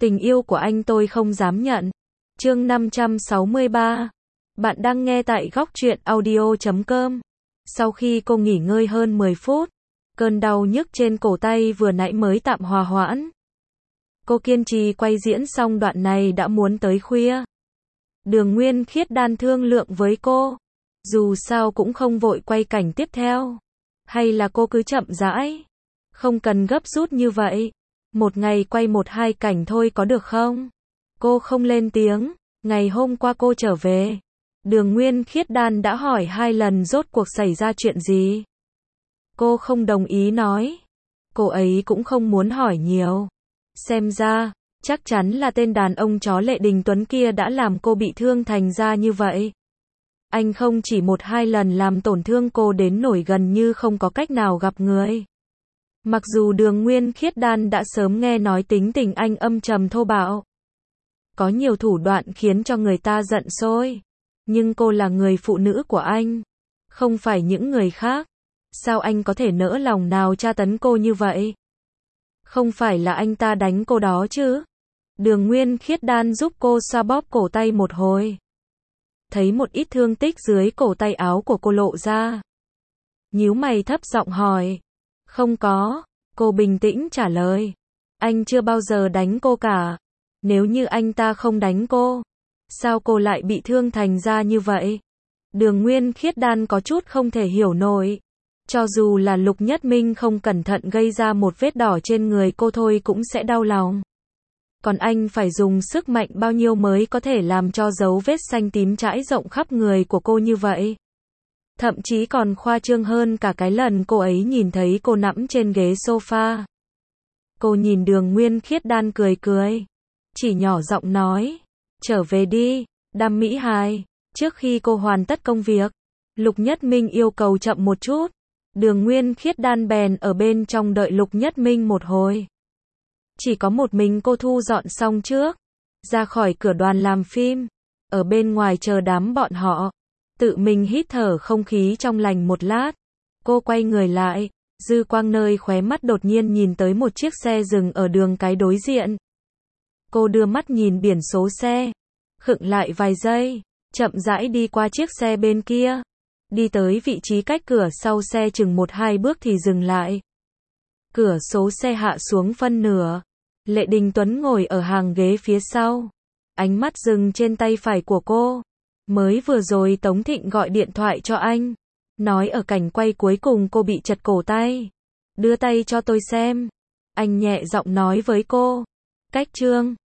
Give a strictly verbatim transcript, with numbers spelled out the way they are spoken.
Tình yêu của anh tôi không dám nhận. Chương năm trăm sáu mươi ba. Bạn đang nghe tại góc truyện audio chấm com. Sau khi cô nghỉ ngơi hơn mười phút, cơn đau nhức trên cổ tay vừa nãy mới tạm hòa hoãn. Cô kiên trì quay diễn xong đoạn này đã muốn tới khuya. Đường Nguyên Khiết Đan thương lượng với cô. Dù sao cũng không vội quay cảnh tiếp theo. Hay là cô cứ chậm rãi. Không cần gấp rút như vậy. Một ngày quay một hai cảnh thôi có được không? Cô không lên tiếng. Ngày hôm qua cô trở về. Đường Nguyên Khiết Đan đã hỏi hai lần rốt cuộc xảy ra chuyện gì. Cô không đồng ý nói. Cô ấy cũng không muốn hỏi nhiều. Xem ra, chắc chắn là tên đàn ông chó Lệ Đình Tuấn kia đã làm cô bị thương thành ra như vậy. Anh không chỉ một hai lần làm tổn thương cô đến nỗi gần như không có cách nào gặp người. Mặc dù Đường Nguyên Khiết Đan đã sớm nghe nói tính tình anh âm trầm thô bạo, có nhiều thủ đoạn khiến cho người ta giận sôi. Nhưng cô là người phụ nữ của anh, không phải những người khác. Sao anh có thể nỡ lòng nào tra tấn cô như vậy? Không phải là anh ta đánh cô đó chứ? Đường Nguyên Khiết Đan giúp cô xoa bóp cổ tay một hồi. Thấy một ít thương tích dưới cổ tay áo của cô lộ ra. Nhíu mày thấp giọng hỏi. Không có. Cô bình tĩnh trả lời. Anh chưa bao giờ đánh cô cả. Nếu như anh ta không đánh cô, sao cô lại bị thương thành ra như vậy? Đường Nguyên Khiết Đan có chút không thể hiểu nổi. Cho dù là Lục Nhất Minh không cẩn thận gây ra một vết đỏ trên người cô thôi cũng sẽ đau lòng. Còn anh phải dùng sức mạnh bao nhiêu mới có thể làm cho dấu vết xanh tím trải rộng khắp người của cô như vậy? Thậm chí còn khoa trương hơn cả cái lần cô ấy nhìn thấy cô nằm trên ghế sofa. Cô nhìn Đường Nguyên Khiết Đan cười cười. Chỉ nhỏ giọng nói. Trở về đi, Đam Mỹ Hài. Trước khi cô hoàn tất công việc, Lục Nhất Minh yêu cầu chậm một chút. Đường Nguyên Khiết Đan bèn ở bên trong đợi Lục Nhất Minh một hồi. Chỉ có một mình cô thu dọn xong trước, ra khỏi cửa đoàn làm phim, ở bên ngoài chờ đám bọn họ, tự mình hít thở không khí trong lành một lát. Cô quay người lại, dư quang nơi khóe mắt đột nhiên nhìn tới một chiếc xe dừng ở đường cái đối diện. Cô đưa mắt nhìn biển số xe, khựng lại vài giây, chậm rãi đi qua chiếc xe bên kia, đi tới vị trí cách cửa sau xe chừng một hai bước thì dừng lại. Cửa số xe hạ xuống phân nửa. Lệ Đình Tuấn ngồi ở hàng ghế phía sau. Ánh mắt dừng trên tay phải của cô. Mới vừa rồi Tống Thịnh gọi điện thoại cho anh. Nói ở cảnh quay cuối cùng cô bị chật cổ tay. Đưa tay cho tôi xem. Anh nhẹ giọng nói với cô. Cách chương.